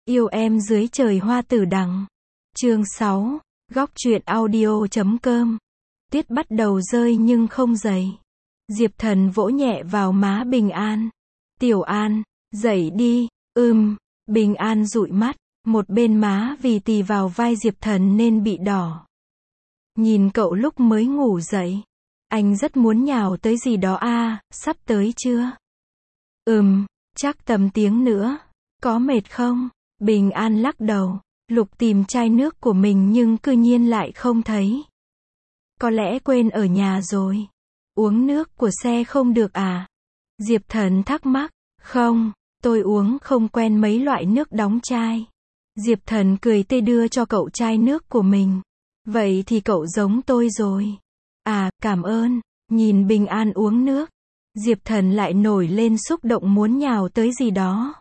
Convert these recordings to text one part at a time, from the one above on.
Yêu em dưới trời hoa tử đằng. Chương 6, góc truyện audio.com. Tuyết bắt đầu rơi nhưng không dày. Diệp Thần vỗ nhẹ vào má Bình An. Tiểu An, dậy đi. Bình An dụi mắt, một bên má vì tì vào vai Diệp Thần nên bị đỏ. Nhìn cậu lúc mới ngủ dậy. Anh rất muốn nhào tới gì đó sắp tới chưa? Chắc tầm tiếng nữa. Có mệt không? Bình An lắc đầu, lục tìm chai nước của mình nhưng cư nhiên lại không thấy. Có lẽ quên ở nhà rồi. Uống nước của xe không được à? Diệp Thần thắc mắc. Không, tôi uống không quen mấy loại nước đóng chai. Diệp Thần cười tê đưa cho cậu chai nước của mình. Vậy thì cậu giống tôi rồi. Cảm ơn. Nhìn Bình An uống nước, Diệp Thần lại nổi lên xúc động muốn nhào tới gì đó.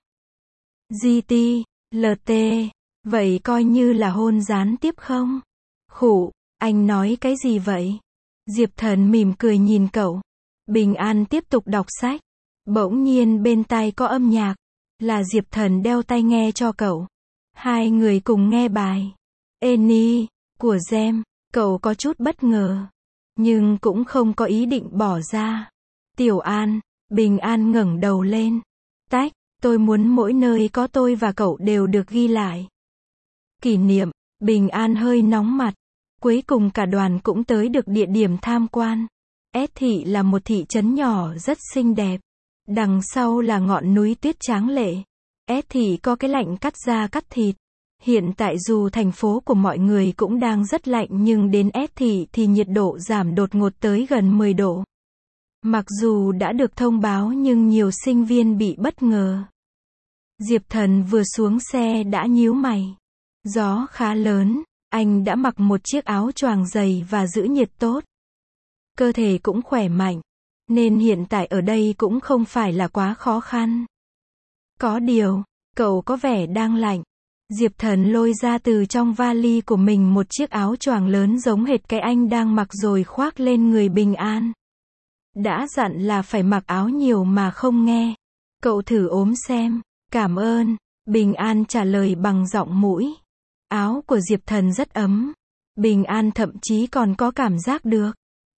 GT, LT, vậy coi như là hôn gián tiếp không? Khụ, anh nói cái gì vậy? Diệp Thần mỉm cười nhìn cậu. Bình An tiếp tục đọc sách. Bỗng nhiên bên tai có âm nhạc. Là Diệp Thần đeo tai nghe cho cậu. Hai người cùng nghe bài Annie của Gem. Cậu có chút bất ngờ, nhưng cũng không có ý định bỏ ra. Tiểu An, Bình An ngẩng đầu lên. Tách, tôi muốn mỗi nơi có tôi và cậu đều được ghi lại. Kỷ niệm. Bình An hơi nóng mặt. Cuối cùng cả đoàn cũng tới được địa điểm tham quan. S Thị là một thị trấn nhỏ rất xinh đẹp. Đằng sau là ngọn núi tuyết tráng lệ. S Thị có cái lạnh cắt da cắt thịt. Hiện tại dù thành phố của mọi người cũng đang rất lạnh nhưng đến S Thị thì nhiệt độ giảm đột ngột tới gần 10 độ. Mặc dù đã được thông báo nhưng nhiều sinh viên bị bất ngờ. Diệp Thần vừa xuống xe đã nhíu mày. Gió khá lớn, anh đã mặc một chiếc áo choàng dày và giữ nhiệt tốt. Cơ thể cũng khỏe mạnh, nên hiện tại ở đây cũng không phải là quá khó khăn. Có điều, cậu có vẻ đang lạnh. Diệp Thần lôi ra từ trong vali của mình một chiếc áo choàng lớn giống hệt cái anh đang mặc rồi khoác lên người Bình An. Đã dặn là phải mặc áo nhiều mà không nghe. Cậu thử ốm xem. Cảm ơn. Bình An trả lời bằng giọng mũi. Áo của Diệp Thần rất ấm. Bình An thậm chí còn có cảm giác được.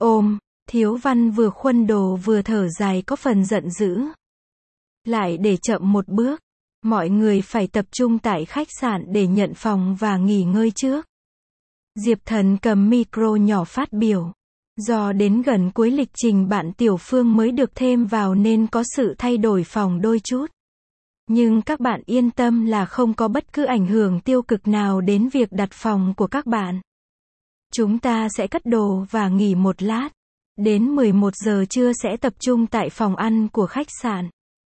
Thiếu Văn vừa khuân đồ vừa thở dài có phần giận dữ. Lại để chậm một bước. Mọi người phải tập trung tại khách sạn để nhận phòng và nghỉ ngơi trước. Diệp Thần cầm micro nhỏ phát biểu. Do đến gần cuối lịch trình bạn Tiểu Phương mới được thêm vào nên có sự thay đổi phòng đôi chút. Nhưng các bạn yên tâm là không có bất cứ ảnh hưởng tiêu cực nào đến việc đặt phòng của các bạn. Chúng ta sẽ cất đồ và nghỉ một lát. Đến 11 giờ trưa sẽ tập trung tại phòng ăn của khách sạn.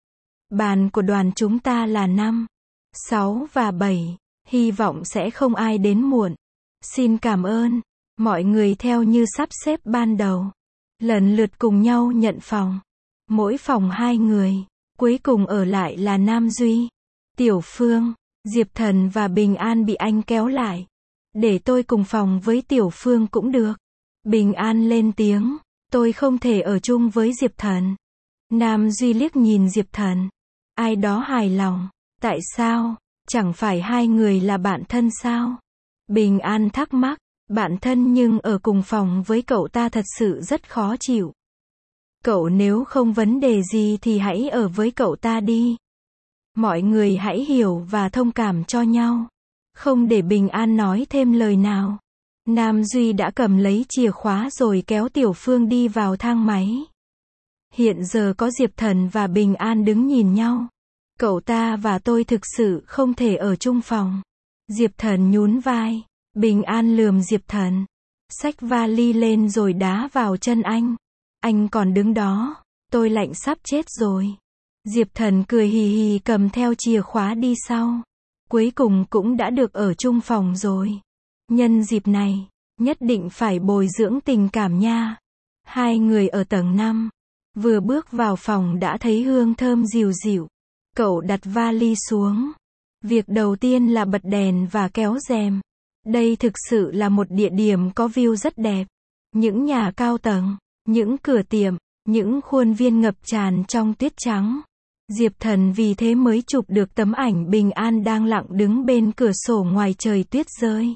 Bàn của đoàn chúng ta là 5, 6 và 7. Hy vọng sẽ không ai đến muộn. Xin cảm ơn. Mọi người theo như sắp xếp ban đầu. Lần lượt cùng nhau nhận phòng. Mỗi phòng 2 người. Cuối cùng ở lại là Nam Duy, Tiểu Phương, Diệp Thần và Bình An bị anh kéo lại. Để tôi cùng phòng với Tiểu Phương cũng được. Bình An lên tiếng. Tôi không thể ở chung với Diệp Thần. Nam Duy liếc nhìn Diệp Thần. Ai đó hài lòng. Tại sao? Chẳng phải hai người là bạn thân sao? Bình An thắc mắc. Bạn thân nhưng ở cùng phòng với cậu ta thật sự rất khó chịu. Cậu nếu không vấn đề gì thì hãy ở với cậu ta đi. Mọi người hãy hiểu và thông cảm cho nhau. Không để Bình An nói thêm lời nào. Nam Duy đã cầm lấy chìa khóa rồi kéo Tiểu Phương đi vào thang máy. Hiện giờ có Diệp Thần và Bình An đứng nhìn nhau. Cậu ta và tôi thực sự không thể ở chung phòng. Diệp Thần nhún vai. Bình An lườm Diệp Thần. Xách vali lên rồi đá vào chân anh. Anh còn đứng đó. Tôi lạnh sắp chết rồi. Diệp Thần cười hì hì cầm theo chìa khóa đi sau. Cuối cùng cũng đã được ở chung phòng rồi. Nhân dịp này, nhất định phải bồi dưỡng tình cảm nha. Hai người ở tầng 5. Vừa bước vào phòng đã thấy hương thơm dịu dịu. Cậu đặt vali xuống. Việc đầu tiên là bật đèn và kéo rèm. Đây thực sự là một địa điểm có view rất đẹp. Những nhà cao tầng, những cửa tiệm, những khuôn viên ngập tràn trong tuyết trắng. Diệp Thần vì thế mới chụp được tấm ảnh Bình An đang lặng đứng bên cửa sổ ngoài trời tuyết rơi.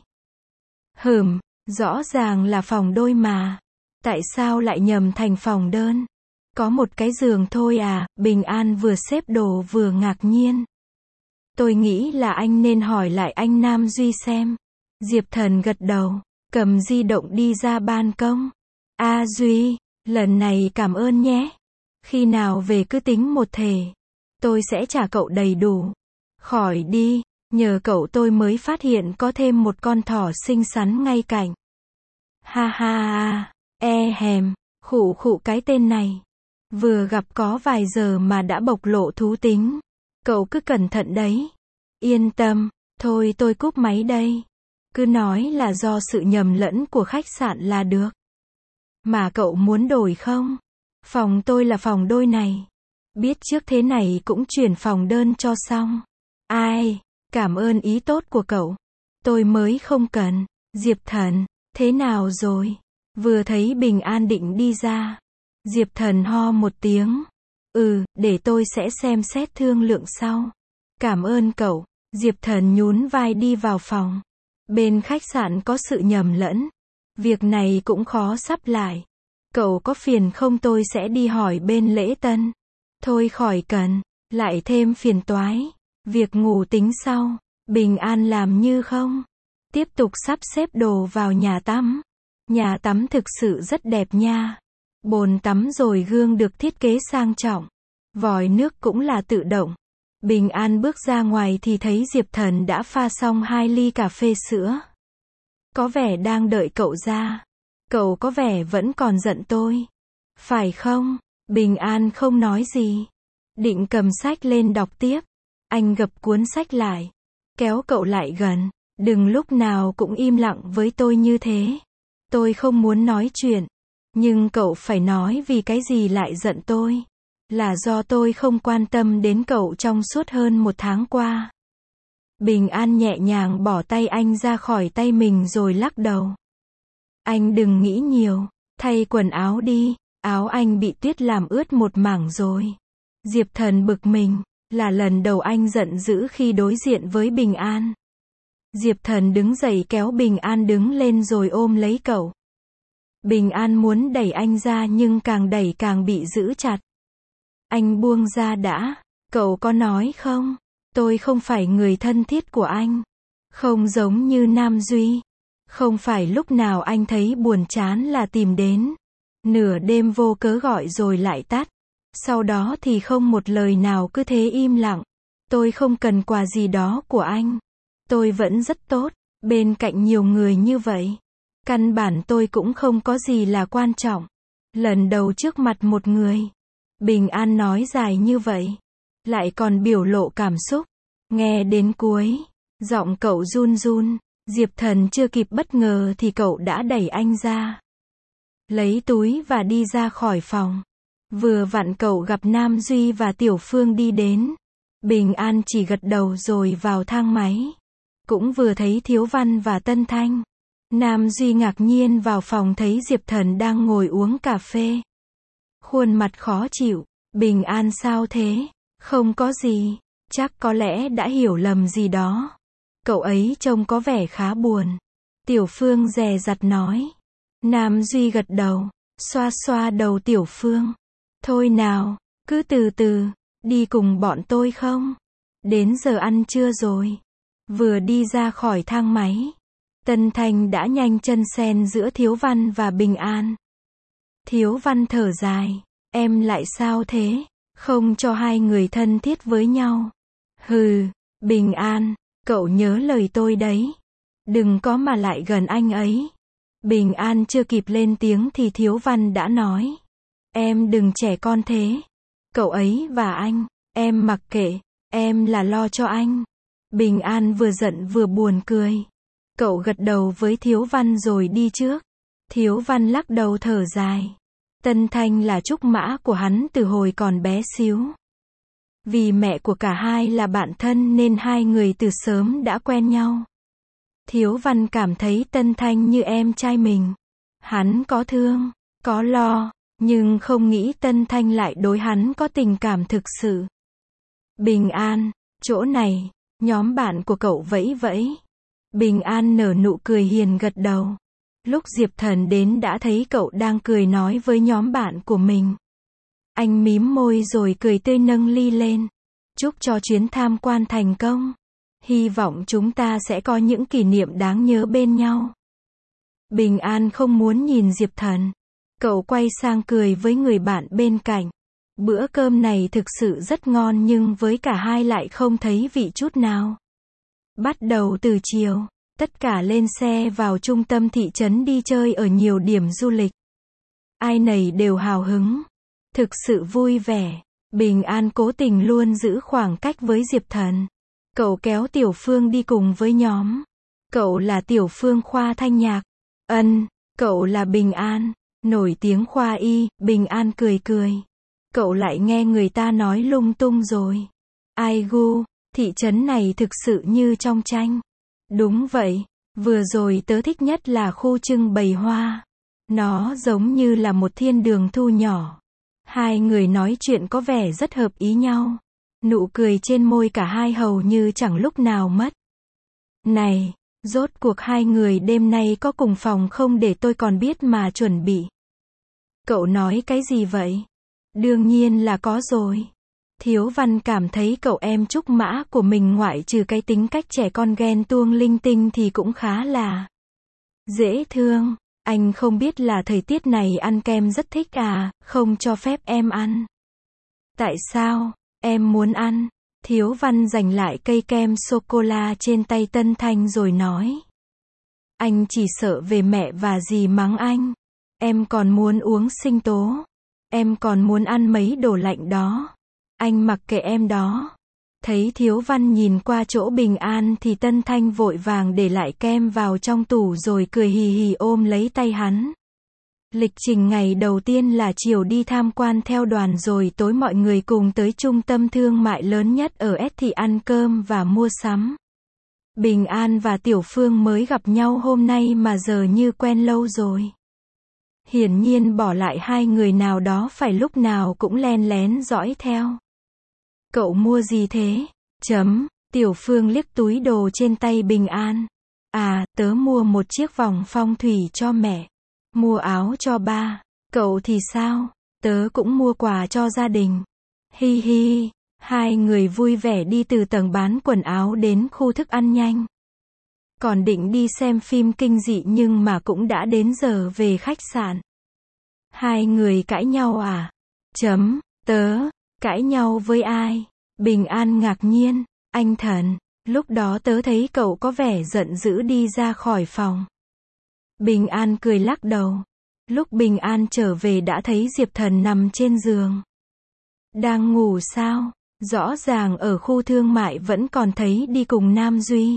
Rõ ràng là phòng đôi mà. Tại sao lại nhầm thành phòng đơn? Có một cái giường thôi à? Bình An vừa xếp đồ vừa ngạc nhiên. Tôi nghĩ là anh nên hỏi lại anh Nam Duy xem. Diệp Thần gật đầu, cầm di động đi ra ban công. Duy, lần này cảm ơn nhé. Khi nào về cứ tính một thể. Tôi sẽ trả cậu đầy đủ. Khỏi đi, nhờ cậu tôi mới phát hiện có thêm một con thỏ xinh xắn ngay cạnh. Ha ha, khụ cái tên này. Vừa gặp có vài giờ mà đã bộc lộ thú tính. Cậu cứ cẩn thận đấy. Yên tâm, thôi tôi cúp máy đây. Cứ nói là do sự nhầm lẫn của khách sạn là được. Mà cậu muốn đổi không? Phòng tôi là phòng đôi này. Biết trước thế này cũng chuyển phòng đơn cho xong. Cảm ơn ý tốt của cậu. Tôi mới không cần. Diệp Thần, thế nào rồi? Vừa thấy Bình An định đi ra. Diệp Thần ho một tiếng. Để tôi sẽ xem xét thương lượng sau. Cảm ơn cậu. Diệp Thần nhún vai đi vào phòng. Bên khách sạn có sự nhầm lẫn. Việc này cũng khó sắp lại. Cậu có phiền không tôi sẽ đi hỏi bên lễ tân. Thôi khỏi cần. Lại thêm phiền toái. Việc ngủ tính sau. Bình An làm như không. Tiếp tục sắp xếp đồ vào nhà tắm. Nhà tắm thực sự rất đẹp nha. Bồn tắm rồi gương được thiết kế sang trọng. Vòi nước cũng là tự động. Bình An bước ra ngoài thì thấy Diệp Thần đã pha xong 2 ly cà phê sữa. Có vẻ đang đợi cậu ra. Cậu có vẻ vẫn còn giận tôi. Phải không? Bình An không nói gì. Định cầm sách lên đọc tiếp. Anh gập cuốn sách lại. Kéo cậu lại gần. Đừng lúc nào cũng im lặng với tôi như thế. Tôi không muốn nói chuyện. Nhưng cậu phải nói vì cái gì lại giận tôi. Là do tôi không quan tâm đến cậu trong suốt hơn 1 tháng qua. Bình An nhẹ nhàng bỏ tay anh ra khỏi tay mình rồi lắc đầu. Anh đừng nghĩ nhiều. Thay quần áo đi. Áo anh bị tuyết làm ướt một mảng rồi. Diệp Thần bực mình. Là lần đầu anh giận dữ khi đối diện với Bình An. Diệp Thần đứng dậy kéo Bình An đứng lên rồi ôm lấy cậu. Bình An muốn đẩy anh ra nhưng càng đẩy càng bị giữ chặt. Anh buông ra đã. Cậu có nói không? Tôi không phải người thân thiết của anh. Không giống như Nam Duy. Không phải lúc nào anh thấy buồn chán là tìm đến. Nửa đêm vô cớ gọi rồi lại tắt. Sau đó thì không một lời nào cứ thế im lặng. Tôi không cần quà gì đó của anh. Tôi vẫn rất tốt. Bên cạnh nhiều người như vậy. Căn bản tôi cũng không có gì là quan trọng. Lần đầu trước mặt một người. Bình An nói dài như vậy. Lại còn biểu lộ cảm xúc. Nghe đến cuối. Giọng cậu run run. Diệp Thần chưa kịp bất ngờ thì cậu đã đẩy anh ra. Lấy túi và đi ra khỏi phòng. Vừa vặn cậu gặp Nam Duy và Tiểu Phương đi đến. Bình An chỉ gật đầu rồi vào thang máy. Cũng vừa thấy Thiếu Văn và Tân Thanh. Nam Duy ngạc nhiên vào phòng thấy Diệp Thần đang ngồi uống cà phê. Khuôn mặt khó chịu. Bình An sao thế? Không có gì. Chắc có lẽ đã hiểu lầm gì đó. Cậu ấy trông có vẻ khá buồn. Tiểu Phương dè dặt nói. Nam Duy gật đầu. Xoa xoa đầu Tiểu Phương. Thôi nào, cứ từ từ. Đi cùng bọn tôi không? Đến giờ ăn trưa rồi. Vừa đi ra khỏi thang máy. Tân Thanh đã nhanh chân xen giữa Thiếu Văn và Bình An. Thiếu Văn thở dài. Em lại sao thế? Không cho hai người thân thiết với nhau. Bình An, cậu nhớ lời tôi đấy. Đừng có mà lại gần anh ấy. Bình An chưa kịp lên tiếng thì Thiếu Văn đã nói. Em đừng trẻ con thế. Cậu ấy và anh, em mặc kệ. Em là lo cho anh. Bình An vừa giận vừa buồn cười. Cậu gật đầu với Thiếu Văn rồi đi trước. Thiếu Văn lắc đầu thở dài. Tân Thanh là trúc mã của hắn từ hồi còn bé xíu. Vì mẹ của cả hai là bạn thân nên hai người từ sớm đã quen nhau. Thiếu Văn cảm thấy Tân Thanh như em trai mình. Hắn có thương, có lo, nhưng không nghĩ Tân Thanh lại đối hắn có tình cảm thực sự. Bình An, chỗ này, nhóm bạn của cậu vẫy vẫy. Bình An nở nụ cười hiền gật đầu. Lúc Diệp Thần đến đã thấy cậu đang cười nói với nhóm bạn của mình. Anh mím môi rồi cười tươi nâng ly lên. Chúc cho chuyến tham quan thành công. Hy vọng chúng ta sẽ có những kỷ niệm đáng nhớ bên nhau. Bình An không muốn nhìn Diệp Thần. Cậu quay sang cười với người bạn bên cạnh. Bữa cơm này thực sự rất ngon nhưng với cả hai lại không thấy vị chút nào. Bắt đầu từ chiều, tất cả lên xe vào trung tâm thị trấn đi chơi ở nhiều điểm du lịch. Ai nấy đều hào hứng. Thực sự vui vẻ. Bình An cố tình luôn giữ khoảng cách với Diệp Thần. Cậu kéo Tiểu Phương đi cùng với nhóm. Cậu là Tiểu Phương khoa thanh nhạc. Cậu là Bình An, nổi tiếng khoa y. Bình An cười cười. Cậu lại nghe người ta nói lung tung rồi. Ai gu, thị trấn này thực sự như trong tranh. Đúng vậy, vừa rồi tớ thích nhất là khu trưng bày hoa. Nó giống như là một thiên đường thu nhỏ. Hai người nói chuyện có vẻ rất hợp ý nhau. Nụ cười trên môi cả hai hầu như chẳng lúc nào mất. Này, rốt cuộc hai người đêm nay có cùng phòng không để tôi còn biết mà chuẩn bị. Cậu nói cái gì vậy? Đương nhiên là có rồi. Thiếu Văn cảm thấy cậu em Trúc Mã của mình ngoại trừ cái tính cách trẻ con ghen tuông linh tinh thì cũng khá là dễ thương. Anh không biết là thời tiết này ăn kem rất thích à, không cho phép em ăn. Tại sao? Em muốn ăn. Thiếu Văn giành lại cây kem sô-cô-la trên tay Tân Thanh rồi nói. Anh chỉ sợ về mẹ và dì mắng anh. Em còn muốn uống sinh tố. Em còn muốn ăn mấy đồ lạnh đó. Anh mặc kệ em đó. Thấy Thiếu Văn nhìn qua chỗ Bình An thì Tân Thanh vội vàng để lại kem vào trong tủ rồi cười hì hì ôm lấy tay hắn. Lịch trình ngày đầu tiên là chiều đi tham quan theo đoàn rồi tối mọi người cùng tới trung tâm thương mại lớn nhất ở S thị ăn cơm và mua sắm. Bình An và Tiểu Phương mới gặp nhau hôm nay mà giờ như quen lâu rồi. Hiển nhiên bỏ lại hai người nào đó phải lúc nào cũng len lén dõi theo. Cậu mua gì thế? Tiểu Phương liếc túi đồ trên tay Bình An. À, tớ mua một chiếc vòng phong thủy cho mẹ. Mua áo cho ba. Cậu thì sao? Tớ cũng mua quà cho gia đình. Hi hi. Hai người vui vẻ đi từ tầng bán quần áo đến khu thức ăn nhanh. Còn định đi xem phim kinh dị nhưng mà cũng đã đến giờ về khách sạn. Hai người cãi nhau à? Tớ, cãi nhau với ai? Bình An ngạc nhiên. Anh Thần, lúc đó tớ thấy cậu có vẻ giận dữ đi ra khỏi phòng. Bình An cười lắc đầu. Lúc Bình An trở về đã thấy Diệp Thần nằm trên giường. Đang ngủ sao? Rõ ràng ở khu thương mại vẫn còn thấy đi cùng Nam Duy.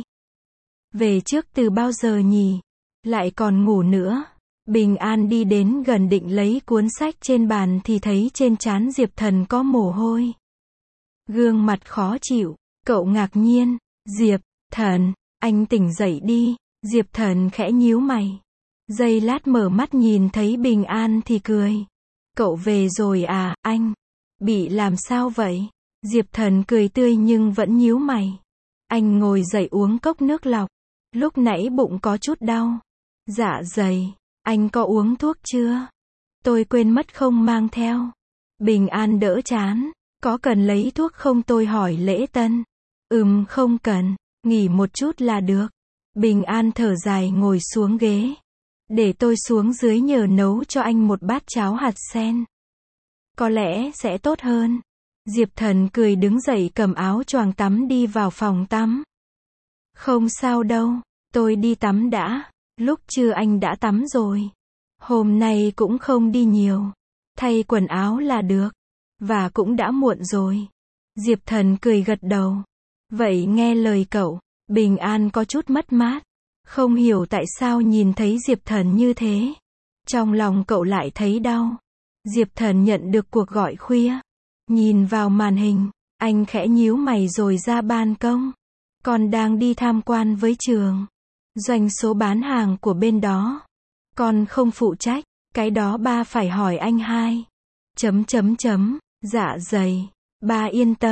Về trước từ bao giờ nhỉ? Lại còn ngủ nữa. Bình An đi đến gần định lấy cuốn sách trên bàn thì thấy trên trán Diệp Thần có mồ hôi. Gương mặt khó chịu, cậu ngạc nhiên. Diệp Thần, anh tỉnh dậy đi. Diệp Thần khẽ nhíu mày. Giây lát mở mắt nhìn thấy Bình An thì cười. Cậu về rồi à, anh? Bị làm sao vậy? Diệp Thần cười tươi nhưng vẫn nhíu mày. Anh ngồi dậy uống cốc nước lọc. Lúc nãy bụng có chút đau. Dạ dày. Anh có uống thuốc chưa? Tôi quên mất không mang theo. Bình An đỡ chán. Có cần lấy thuốc không tôi hỏi Lễ Tân. Không cần. Nghỉ một chút là được. Bình An thở dài ngồi xuống ghế. Để tôi xuống dưới nhờ nấu cho anh một bát cháo hạt sen. Có lẽ sẽ tốt hơn. Diệp Thần cười đứng dậy cầm áo choàng tắm đi vào phòng tắm. Không sao đâu, tôi đi tắm đã. Lúc trưa anh đã tắm rồi. Hôm nay cũng không đi nhiều. Thay quần áo là được. Và cũng đã muộn rồi. Diệp Thần cười gật đầu. Vậy nghe lời cậu. Bình An có chút mất mát. Không hiểu tại sao nhìn thấy Diệp Thần như thế. Trong lòng cậu lại thấy đau. Diệp Thần nhận được cuộc gọi khuya. Nhìn vào màn hình, anh khẽ nhíu mày rồi ra ban công. Con đang đi tham quan với trường. Doanh số bán hàng của bên đó. Con không phụ trách, cái đó ba phải hỏi anh hai. Dạ dày, ba yên tâm,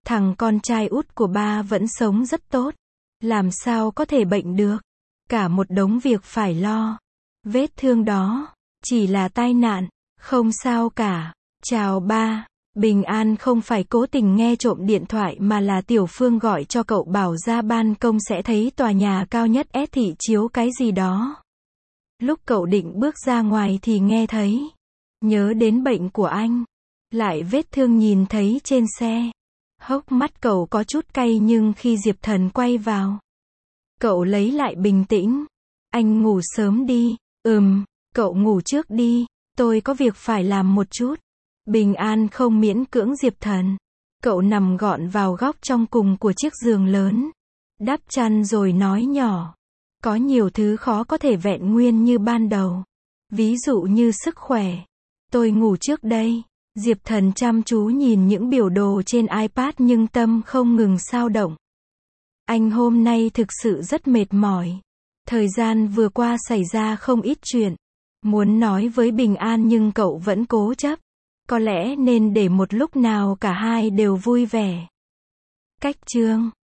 Thằng con trai út của ba vẫn sống rất tốt. Làm sao có thể bệnh được. Cả một đống việc phải lo. Vết thương đó, chỉ là tai nạn, không sao cả. Chào ba. Bình An không phải cố tình nghe trộm điện thoại mà là Tiểu Phương gọi cho cậu bảo ra ban công sẽ thấy tòa nhà cao nhất S thị chiếu cái gì đó. Lúc cậu định bước ra ngoài thì nghe thấy. Nhớ đến bệnh của anh. Lại vết thương nhìn thấy trên xe. Hốc mắt cậu có chút cay nhưng khi Diệp Thần quay vào, cậu lấy lại bình tĩnh. Anh ngủ sớm đi. Cậu ngủ trước đi. Tôi có việc phải làm một chút. Bình An không miễn cưỡng Diệp Thần. Cậu nằm gọn vào góc trong cùng của chiếc giường lớn. Đắp chăn rồi nói nhỏ. Có nhiều thứ khó có thể vẹn nguyên như ban đầu. Ví dụ như sức khỏe. Tôi ngủ trước đây. Diệp Thần chăm chú nhìn những biểu đồ trên iPad nhưng tâm không ngừng xao động. Anh hôm nay thực sự rất mệt mỏi. Thời gian vừa qua xảy ra không ít chuyện. Muốn nói với Bình An nhưng cậu vẫn cố chấp. Có lẽ nên để một lúc nào cả hai đều vui vẻ. Cách chương